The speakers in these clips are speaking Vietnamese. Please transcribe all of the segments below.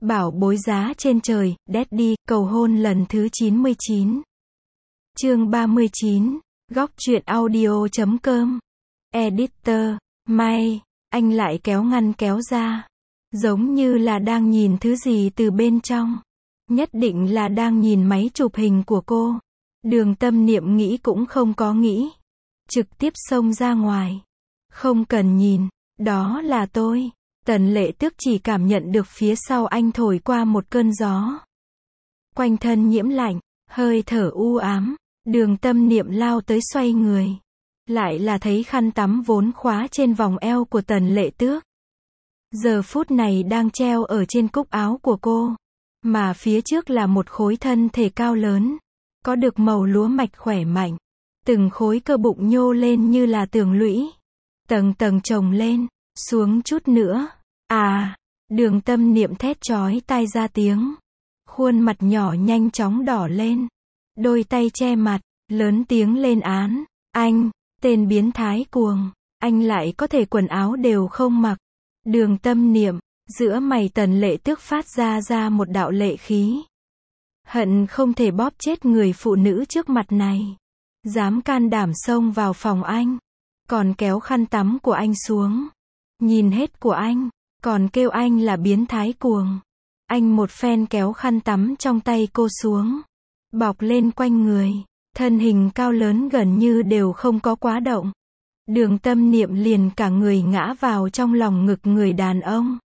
Bảo bối giá trên trời, Daddy, cầu hôn lần thứ 99. Chương 39, góc truyện audio.com. Editor, May, anh lại kéo ngăn kéo ra. Giống như là đang nhìn thứ gì từ bên trong. Nhất định là đang nhìn máy chụp hình của cô. Đường Tâm Niệm nghĩ cũng không có nghĩ. Trực tiếp xông ra ngoài. Không cần nhìn, đó là tôi. Tần Lệ Tước chỉ cảm nhận được phía sau anh thổi qua một cơn gió. Quanh thân nhiễm lạnh, hơi thở u ám. Đường Tâm Niệm lao tới xoay người. Lại là thấy khăn tắm vốn khóa trên vòng eo của Tần Lệ Tước. Giờ phút này đang treo ở trên cúc áo của cô. Mà phía trước là một khối thân thể cao lớn. Có được màu lúa mạch khỏe mạnh. Từng khối cơ bụng nhô lên như là tường lũy. Tầng tầng chồng lên. Xuống chút nữa. À, Đường Tâm Niệm thét chói tai ra tiếng. Khuôn mặt nhỏ nhanh chóng đỏ lên. Đôi tay che mặt, lớn tiếng lên án. Anh, tên biến thái cuồng. Anh lại có thể quần áo đều không mặc. Đường Tâm Niệm, giữa mày Tần Lệ Tước phát ra một đạo lệ khí. Hận không thể bóp chết người phụ nữ trước mặt này. Dám can đảm xông vào phòng anh. Còn kéo khăn tắm của anh xuống. Nhìn hết của anh. Còn kêu anh là biến thái cuồng. Anh một phen kéo khăn tắm trong tay cô xuống. Bọc lên quanh người. Thân hình cao lớn gần như đều không có quá động. Đường Tâm Niệm liền cả người ngã vào trong lòng ngực người đàn ông.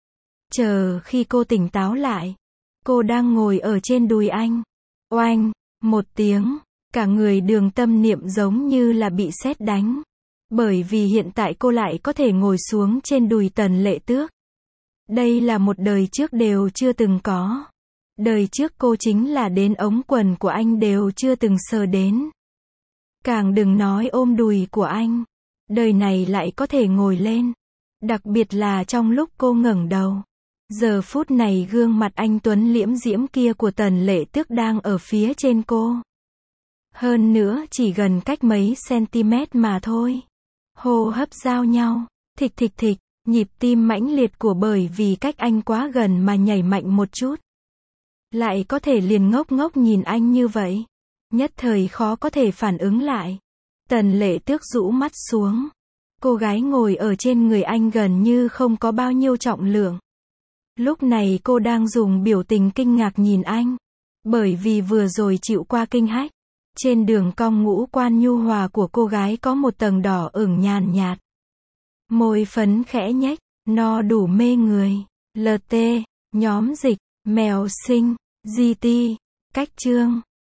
Chờ khi cô tỉnh táo lại. Cô đang ngồi ở trên đùi anh. Oanh, một tiếng. Cả người Đường Tâm Niệm giống như là bị sét đánh. Bởi vì hiện tại cô lại có thể ngồi xuống trên đùi Tần Lệ Tước. Đây là một đời trước đều chưa từng có. Đời trước cô chính là đến ống quần của anh đều chưa từng sờ đến. Càng đừng nói ôm đùi của anh. Đời này lại có thể ngồi lên. Đặc biệt là trong lúc cô ngẩng đầu. Giờ phút này gương mặt anh tuấn liễm diễm kia của Tần Lệ Tước đang ở phía trên cô. Hơn nữa chỉ gần cách mấy cm mà thôi. Hô hấp giao nhau. Thịch thịch thịch. Nhịp tim mãnh liệt của bởi vì cách anh quá gần mà nhảy mạnh một chút. Lại có thể liền ngốc ngốc nhìn anh như vậy. Nhất thời khó có thể phản ứng lại. Tần Lệ Tước rũ mắt xuống. Cô gái ngồi ở trên người anh gần như không có bao nhiêu trọng lượng. Lúc này cô đang dùng biểu tình kinh ngạc nhìn anh. Bởi vì vừa rồi chịu qua kinh hách. Trên đường cong ngũ quan nhu hòa của cô gái có một tầng đỏ ửng nhàn nhạt. Môi phấn khẽ nhếch, no đủ mê người. LT, nhóm dịch, mèo sinh, GT, cách chương.